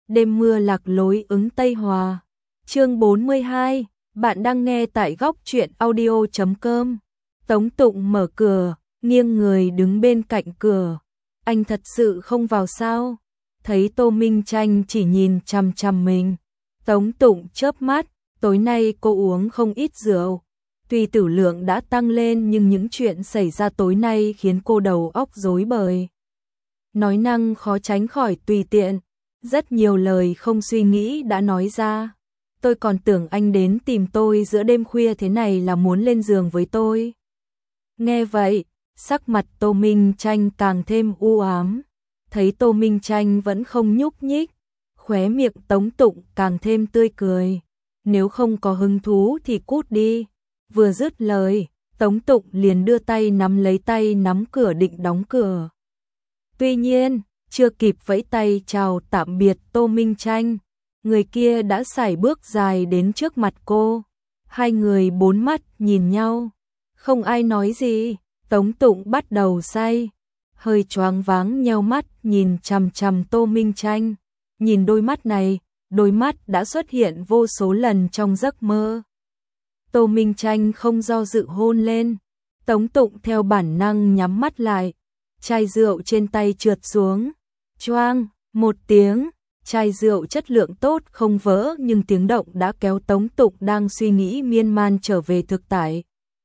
đêm mưa lạc lối ứng Tây Hòa. Chương 42, bạn đang nghe tại góc truyện audio.com. Tống Tụng mở cửa, nghiêng người đứng bên cạnh cửa. Anh thật sự không vào sao? Thấy Tô Minh Tranh chỉ nhìn chằm chằm mình. Tống Tụng chớp mắt, tối nay cô uống không ít rượu. Tuy tử lượng đã tăng lên nhưng những chuyện xảy ra tối nay khiến cô đầu óc rối bời. Nói năng khó tránh khỏi tùy tiện, rất nhiều lời không suy nghĩ đã nói ra. Tôi còn tưởng anh đến tìm tôi giữa đêm khuya thế này là muốn lên giường với tôi. Nghe vậy, sắc mặt Tô Minh Tranh càng thêm u ám. Thấy Tô Minh Tranh vẫn không nhúc nhích, khóe miệng Tống Tụng càng thêm tươi cười. Nếu không có hứng thú thì cút đi. Vừa dứt lời, Tống Tụng liền đưa tay nắm cửa định đóng cửa. Tuy nhiên, chưa kịp vẫy tay chào tạm biệt Tô Minh Tranh, người kia đã sải bước dài đến trước mặt cô. Hai người bốn mắt nhìn nhau, không ai nói gì. Tống Tụng bắt đầu say, hơi choáng váng nheo mắt nhìn chằm chằm Tô Minh Tranh. Nhìn đôi mắt này, đôi mắt đã xuất hiện vô số lần trong giấc mơ. Tô Minh Tranh không do dự hôn lên. Tống Tụng theo bản năng nhắm mắt lại. Chai rượu trên tay trượt xuống. Choang, một tiếng, chai rượu chất lượng tốt không vỡ nhưng tiếng động đã kéo Tống Tụng đang suy nghĩ miên man trở về thực tại.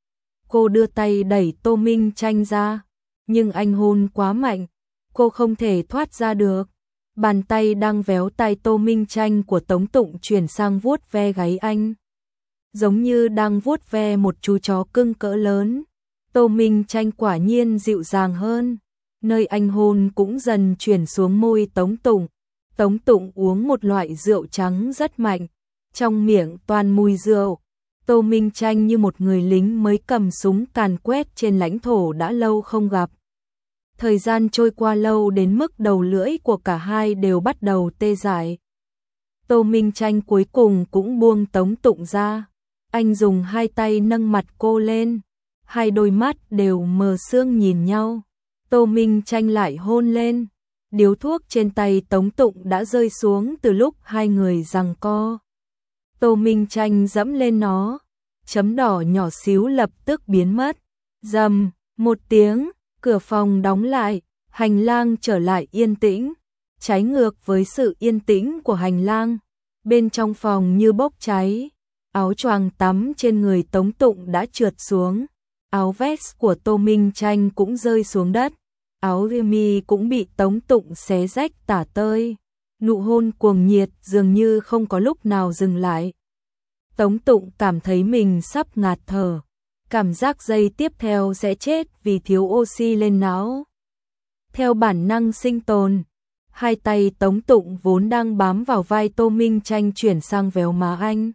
Cô đưa tay đẩy Tô Minh Tranh ra, nhưng anh hôn quá mạnh, cô không thể thoát ra được. Bàn tay đang véo tay Tô Minh Tranh của Tống Tụng chuyển sang vuốt ve gáy anh. Giống như đang vuốt ve một chú chó cưng cỡ lớn. Tô Minh Tranh quả nhiên dịu dàng hơn. Nơi anh hôn cũng dần chuyển xuống môi Tống Tụng. Tống Tụng uống một loại rượu trắng rất mạnh, trong miệng toàn mùi rượu. Tô Minh Tranh như một người lính mới cầm súng càn quét trên lãnh thổ đã lâu không gặp. Thời gian trôi qua lâu đến mức đầu lưỡi của cả hai đều bắt đầu tê dại. Tô Minh Tranh cuối cùng cũng buông Tống Tụng ra. Anh dùng hai tay nâng mặt cô lên, hai đôi mắt đều mờ sương nhìn nhau. Tô Minh Tranh lại hôn lên. Điếu thuốc trên tay Tống Tụng đã rơi xuống từ lúc hai người giằng co. Tô Minh Tranh dẫm lên nó, chấm đỏ nhỏ xíu lập tức biến mất. Rầm, một tiếng, cửa phòng đóng lại, hành lang trở lại yên tĩnh. Trái ngược với sự yên tĩnh của hành lang, bên trong phòng như bốc cháy. Áo choàng tắm trên người Tống Tụng đã trượt xuống. Áo vest của Tô Minh Tranh cũng rơi xuống đất. Áo mi cũng bị Tống Tụng xé rách tả tơi. Nụ hôn cuồng nhiệt dường như không có lúc nào dừng lại. Tống Tụng cảm thấy mình sắp ngạt thở. Cảm giác giây tiếp theo sẽ chết vì thiếu oxy lên não. Theo bản năng sinh tồn, hai tay Tống Tụng vốn đang bám vào vai Tô Minh Tranh chuyển sang véo má anh.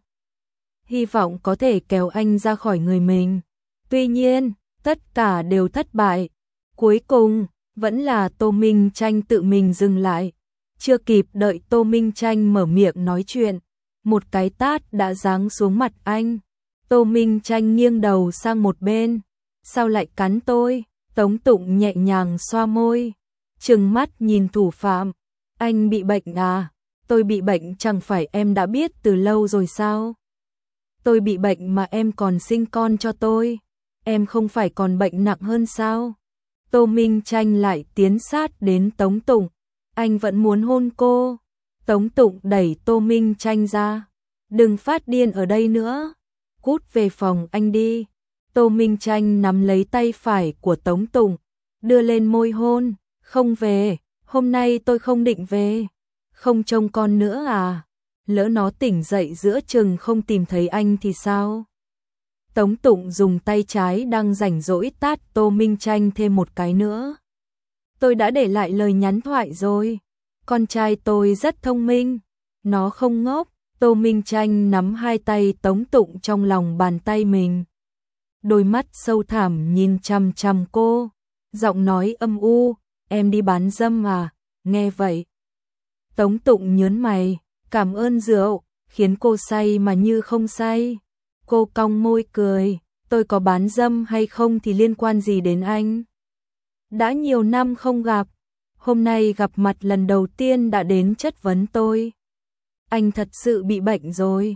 Hy vọng có thể kéo anh ra khỏi người mình. Tuy nhiên, tất cả đều thất bại. Cuối cùng, vẫn là Tô Minh Tranh tự mình dừng lại. Chưa kịp đợi Tô Minh Tranh mở miệng nói chuyện, một cái tát đã giáng xuống mặt anh. Tô Minh Tranh nghiêng đầu sang một bên. Sao lại cắn tôi? Tống Tụng nhẹ nhàng xoa môi, trừng mắt nhìn thủ phạm. Anh bị bệnh à? Tôi bị bệnh chẳng phải em đã biết từ lâu rồi sao? Tôi bị bệnh mà em còn sinh con cho tôi. Em không phải còn bệnh nặng hơn sao? Tô Minh Tranh lại tiến sát đến Tống Tụng. Anh vẫn muốn hôn cô. Tống Tụng đẩy Tô Minh Tranh ra. Đừng phát điên ở đây nữa. Cút về phòng anh đi. Tô Minh Tranh nắm lấy tay phải của Tống Tụng, đưa lên môi hôn. Không về, hôm nay tôi không định về. Không trông con nữa à? Lỡ nó tỉnh dậy giữa chừng không tìm thấy anh thì sao? Tống Tụng dùng tay trái đang rảnh rỗi tát Tô Minh Tranh thêm một cái nữa. Tôi đã để lại lời nhắn thoại rồi. Con trai tôi rất thông minh. Nó không ngốc. Tô Minh Tranh nắm hai tay Tống Tụng trong lòng bàn tay mình. Đôi mắt sâu thẳm nhìn chằm chằm cô. Giọng nói âm u. Em đi bán dâm à? Nghe vậy, Tống Tụng nhớn mày. Cảm ơn rượu, khiến cô say mà như không say. Cô cong môi cười. Tôi có bán dâm hay không thì liên quan gì đến anh? Đã nhiều năm không gặp, hôm nay gặp mặt lần đầu tiên đã đến chất vấn tôi. anh thật sự bị bệnh rồi.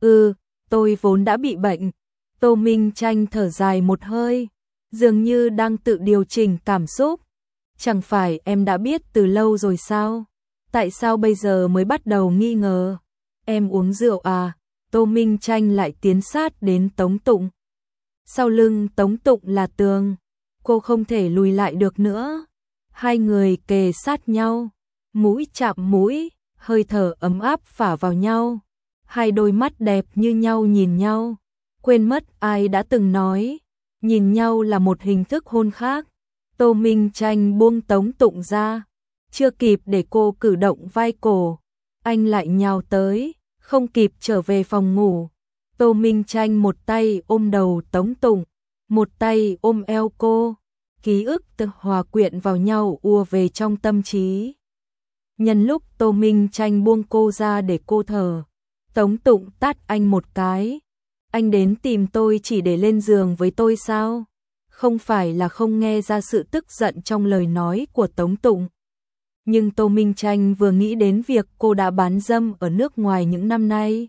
Tôi vốn đã bị bệnh. Tô Minh Tranh thở dài một hơi, dường như đang tự điều chỉnh cảm xúc. Chẳng phải em đã biết từ lâu rồi sao? Tại sao bây giờ mới bắt đầu nghi ngờ? Em uống rượu à? Tô Minh Tranh lại tiến sát đến Tống Tụng. Sau lưng Tống Tụng là tường, cô không thể lùi lại được nữa. Hai người kề sát nhau, mũi chạm mũi, hơi thở ấm áp phả vào nhau. Hai đôi mắt đẹp như nhau nhìn nhau, quên mất ai đã từng nói, nhìn nhau là một hình thức hôn khác. Tô Minh Tranh buông Tống Tụng ra, chưa kịp để cô cử động vai cổ, anh lại nhào tới, không kịp trở về phòng ngủ. Tô Minh Tranh một tay ôm đầu Tống Tụng, một tay ôm eo cô, ký ức tự hòa quyện vào nhau ùa về trong tâm trí. Nhân lúc Tô Minh Tranh buông cô ra để cô thở, Tống Tụng tát anh một cái. Anh đến tìm tôi chỉ để lên giường với tôi sao? Không phải là không nghe ra sự tức giận trong lời nói của Tống Tụng. Nhưng Tô Minh Tranh vừa nghĩ đến việc cô đã bán dâm ở nước ngoài những năm nay,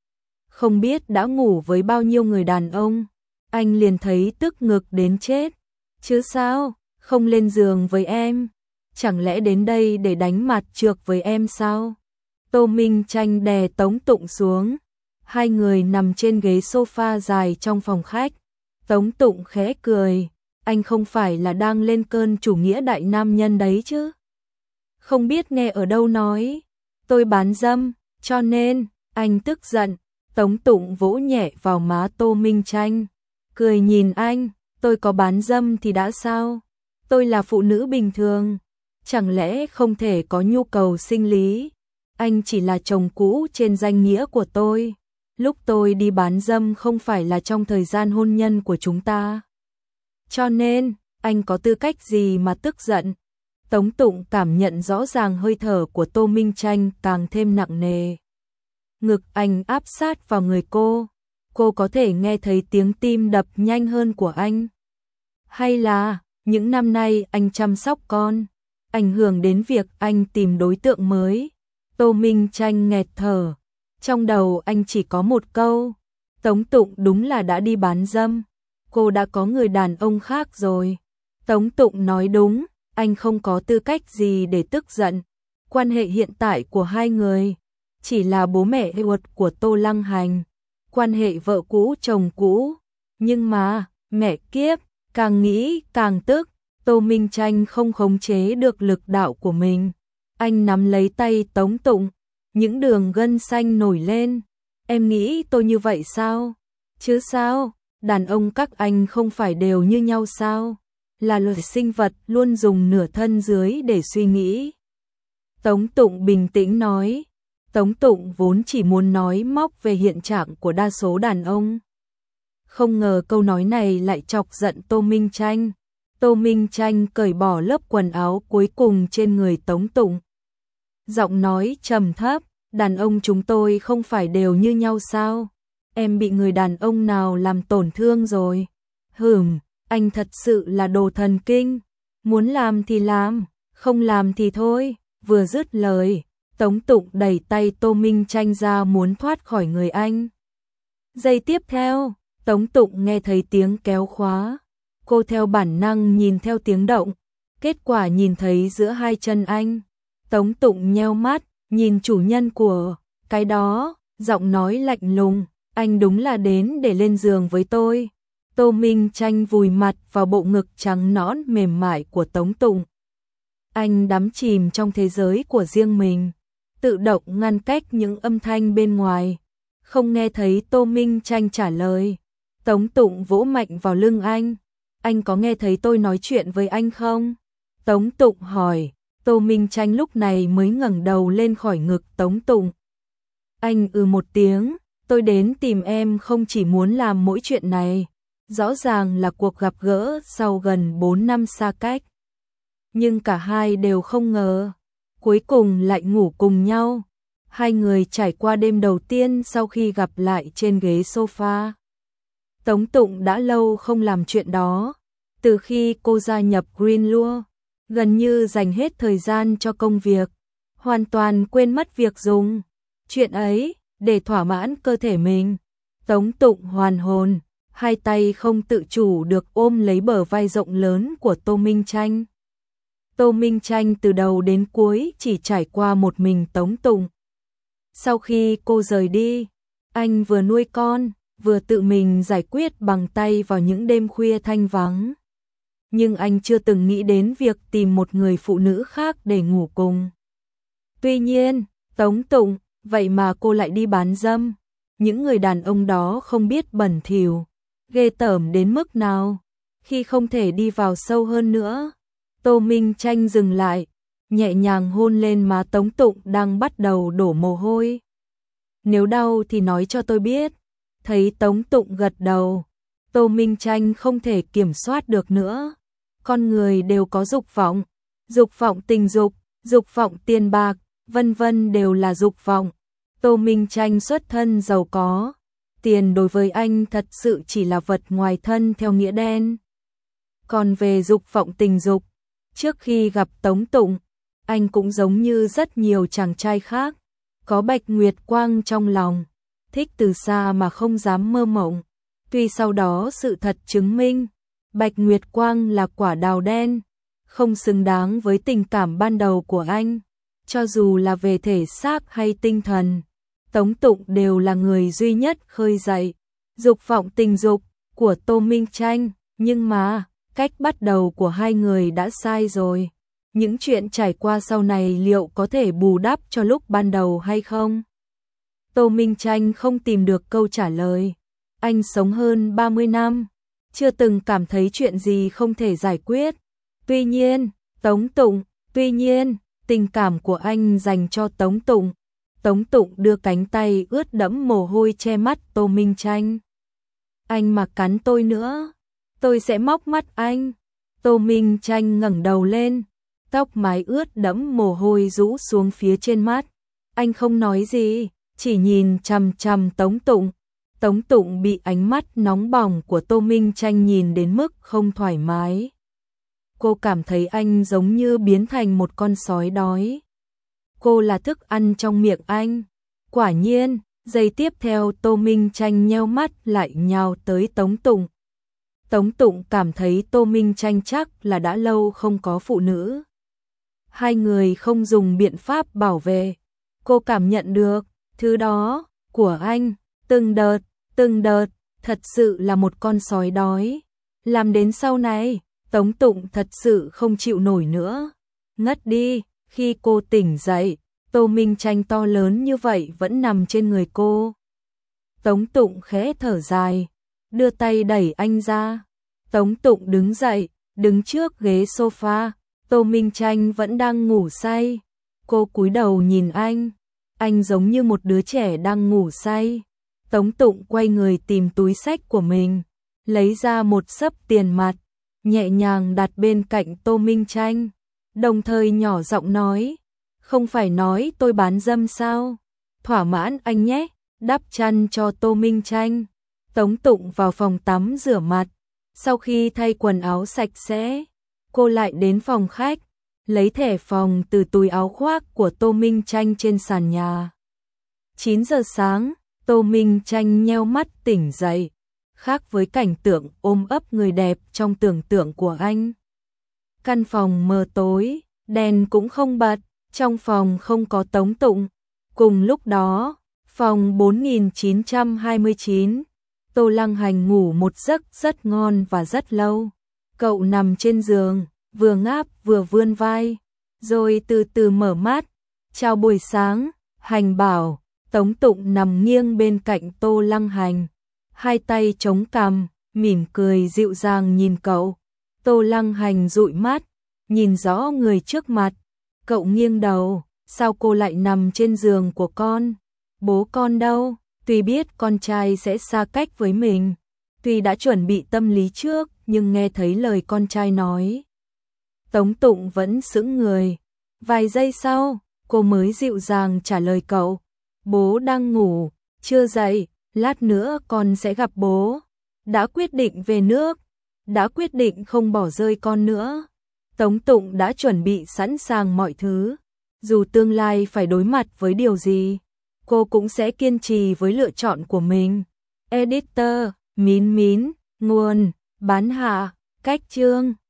không biết đã ngủ với bao nhiêu người đàn ông, anh liền thấy tức ngực đến chết. Chứ sao, không lên giường với em? Chẳng lẽ đến đây để đánh mặt trược với em sao? Tô Minh Tranh đè Tống Tụng xuống. Hai người nằm trên ghế sofa dài trong phòng khách. Tống Tụng khẽ cười. Anh không phải là đang lên cơn chủ nghĩa đại nam nhân đấy chứ? Không biết nghe ở đâu nói tôi bán dâm, cho nên anh tức giận. Tống Tụng vỗ nhẹ vào má Tô Minh Tranh, cười nhìn anh. Tôi có bán dâm thì đã sao? Tôi là phụ nữ bình thường, chẳng lẽ không thể có nhu cầu sinh lý? Anh chỉ là chồng cũ trên danh nghĩa của tôi. Lúc tôi đi bán dâm không phải là trong thời gian hôn nhân của chúng ta. Cho nên, anh có tư cách gì mà tức giận? Tống Tụng cảm nhận rõ ràng hơi thở của Tô Minh Tranh càng thêm nặng nề. Ngực anh áp sát vào người cô có thể nghe thấy tiếng tim đập nhanh hơn của anh. Hay là, những năm nay anh chăm sóc con, ảnh hưởng đến việc anh tìm đối tượng mới? Tô Minh Tranh nghẹt thở, trong đầu anh chỉ có một câu, Tống Tụng đúng là đã đi bán dâm, cô đã có người đàn ông khác rồi. Tống Tụng nói đúng, anh không có tư cách gì để tức giận. Quan hệ hiện tại của hai người chỉ là bố mẹ ruột của Tô Lăng Hành, quan hệ vợ cũ chồng cũ. Nhưng mà, mẹ kiếp, càng nghĩ càng tức. Tô Minh Tranh không khống chế được lực đạo của mình. Anh nắm lấy tay Tống Tụng, những đường gân xanh nổi lên. Em nghĩ tôi như vậy sao? Chứ sao, đàn ông các anh không phải đều như nhau sao? Là loài sinh vật luôn dùng nửa thân dưới để suy nghĩ. Tống Tụng bình tĩnh nói. Tống Tụng vốn chỉ muốn nói móc về hiện trạng của đa số đàn ông. Không ngờ câu nói này lại chọc giận Tô Minh Tranh. Tô Minh Tranh cởi bỏ lớp quần áo cuối cùng trên người Tống Tụng. Giọng nói trầm thấp, đàn ông chúng tôi không phải đều như nhau sao? Em bị người đàn ông nào làm tổn thương rồi? Anh thật sự là đồ thần kinh. Muốn làm thì làm, không làm thì thôi. Vừa dứt lời, Tống Tụng đẩy tay Tô Minh Tranh ra muốn thoát khỏi người anh. Giây tiếp theo, Tống Tụng nghe thấy tiếng kéo khóa. Cô theo bản năng nhìn theo tiếng động, kết quả nhìn thấy giữa hai chân anh. Tống Tụng nheo mắt, nhìn chủ nhân của cái đó, giọng nói lạnh lùng, anh đúng là đến để lên giường với tôi. Tô Minh Tranh vùi mặt vào bộ ngực trắng nõn mềm mại của Tống Tụng. Anh đắm chìm trong thế giới của riêng mình, tự động ngăn cách những âm thanh bên ngoài, không nghe thấy Tô Minh Tranh trả lời. Tống Tụng vỗ mạnh vào lưng anh có nghe thấy tôi nói chuyện với anh không? Tống Tụng hỏi. Tô Minh Tranh lúc này mới ngẩng đầu lên khỏi ngực Tống Tụng. Anh một tiếng, tôi đến tìm em không chỉ muốn làm mỗi chuyện này, rõ ràng là cuộc gặp gỡ sau gần 4 năm xa cách. Nhưng cả hai đều không ngờ, cuối cùng lại ngủ cùng nhau. Hai người trải qua đêm đầu tiên sau khi gặp lại trên ghế sofa. Tống Tụng đã lâu không làm chuyện đó, từ khi cô gia nhập Greenlure, gần như dành hết thời gian cho công việc, hoàn toàn quên mất việc dùng Chuyện ấy, để thỏa mãn cơ thể mình. Tống Tụng hoàn hồn, hai tay không tự chủ được ôm lấy bờ vai rộng lớn của Tô Minh Tranh. Tô Minh Tranh từ đầu đến cuối chỉ trải qua một mình Tống Tụng. Sau khi cô rời đi, anh vừa nuôi con, vừa tự mình giải quyết bằng tay vào những đêm khuya thanh vắng. Nhưng anh chưa từng nghĩ đến việc tìm một người phụ nữ khác để ngủ cùng. Tuy nhiên, Tống Tụng, vậy mà cô lại đi bán dâm. Những người đàn ông đó không biết bẩn thỉu, ghê tởm đến mức nào. Khi không thể đi vào sâu hơn nữa, Tô Minh Tranh dừng lại, nhẹ nhàng hôn lên má Tống Tụng đang bắt đầu đổ mồ hôi. Nếu đau thì nói cho tôi biết. Thấy Tống Tụng gật đầu, Tô Minh Tranh không thể kiểm soát được nữa. Con người đều có dục vọng tình dục vọng tiền bạc, vân vân đều là dục vọng. Tô Minh Tranh xuất thân giàu có, tiền đối với anh thật sự chỉ là vật ngoài thân theo nghĩa đen. Còn về dục vọng tình dục, trước khi gặp Tống Tụng, anh cũng giống như rất nhiều chàng trai khác, có Bạch Nguyệt Quang trong lòng, thích từ xa mà không dám mơ mộng. Tuy sau đó sự thật chứng minh, Bạch Nguyệt Quang là quả đào đen, không xứng đáng với tình cảm ban đầu của anh. Cho dù là về thể xác hay tinh thần, Tống Tụng đều là người duy nhất khơi dậy dục vọng tình dục của Tô Minh Tranh. Nhưng mà, cách bắt đầu của hai người đã sai rồi. Những chuyện trải qua sau này liệu có thể bù đắp cho lúc ban đầu hay không? Tô Minh Tranh không tìm được câu trả lời. Anh sống hơn 30 năm, chưa từng cảm thấy chuyện gì không thể giải quyết. Tuy nhiên, tình cảm của anh dành cho Tống Tụng đưa cánh tay ướt đẫm mồ hôi che mắt Tô Minh Tranh. Anh mà cắn tôi nữa, tôi sẽ móc mắt anh. Tô Minh Tranh ngẩng đầu lên, tóc mái ướt đẫm mồ hôi rũ xuống phía trên mắt. Anh không nói gì, chỉ nhìn chằm chằm Tống Tụng. Tống Tụng bị ánh mắt nóng bỏng của Tô Minh Tranh nhìn đến mức không thoải mái. Cô cảm thấy anh giống như biến thành một con sói đói. Cô là thức ăn trong miệng anh. Quả nhiên, giây tiếp theo Tô Minh Tranh nheo mắt lại nhào tới Tống Tụng. Tống Tụng cảm thấy Tô Minh Tranh chắc là đã lâu không có phụ nữ. Hai người không dùng biện pháp bảo vệ. Cô cảm nhận được thứ đó của anh, từng đợt, thật sự là một con sói đói. Làm đến sau này, Tống Tụng thật sự không chịu nổi nữa, ngất đi. Khi cô tỉnh dậy, Tô Minh Tranh to lớn như vậy vẫn nằm trên người cô. Tống Tụng khẽ thở dài, đưa tay đẩy anh ra. Tống Tụng đứng dậy, đứng trước ghế sofa. Tô Minh Tranh vẫn đang ngủ say. Cô cúi đầu nhìn anh giống như một đứa trẻ đang ngủ say. Tống Tụng quay người tìm túi xách của mình, lấy ra một xấp tiền mặt, nhẹ nhàng đặt bên cạnh Tô Minh Tranh, đồng thời nhỏ giọng nói, không phải nói tôi bán dâm sao? Thỏa mãn anh nhé, đắp chăn cho Tô Minh Tranh. Tống Tụng vào phòng tắm rửa mặt, sau khi thay quần áo sạch sẽ, cô lại đến phòng khách, lấy thẻ phòng từ túi áo khoác của Tô Minh Tranh trên sàn nhà. 9 giờ sáng, Tô Minh Tranh nheo mắt tỉnh dậy, khác với cảnh tượng ôm ấp người đẹp trong tưởng tượng của anh. Căn phòng mờ tối, đèn cũng không bật, trong phòng không có Tống Tụng. Cùng lúc đó, phòng 4929, Tô Lăng Hành ngủ một giấc rất ngon và rất lâu. Cậu nằm trên giường, vừa ngáp vừa vươn vai, rồi từ từ mở mắt. Chào buổi sáng, Hành bảo. Tống Tụng nằm nghiêng bên cạnh Tô Lăng Hành, hai tay chống cằm, mỉm cười dịu dàng nhìn cậu. Tô Lăng Hành dụi mắt, nhìn rõ người trước mặt. Cậu nghiêng đầu, sao cô lại nằm trên giường của con? Bố con đâu? Tuy biết con trai sẽ xa cách với mình, tuy đã chuẩn bị tâm lý trước, nhưng nghe thấy lời con trai nói, Tống Tụng vẫn sững người. Vài giây sau, cô mới dịu dàng trả lời cậu. Bố đang ngủ, chưa dậy, lát nữa con sẽ gặp bố. Đã quyết định về nước, đã quyết định không bỏ rơi con nữa. Tống Tụng đã chuẩn bị sẵn sàng mọi thứ, dù tương lai phải đối mặt với điều gì, cô cũng sẽ kiên trì với lựa chọn của mình. Editor, Mín Mín, nguồn, bán hạ, cách chương.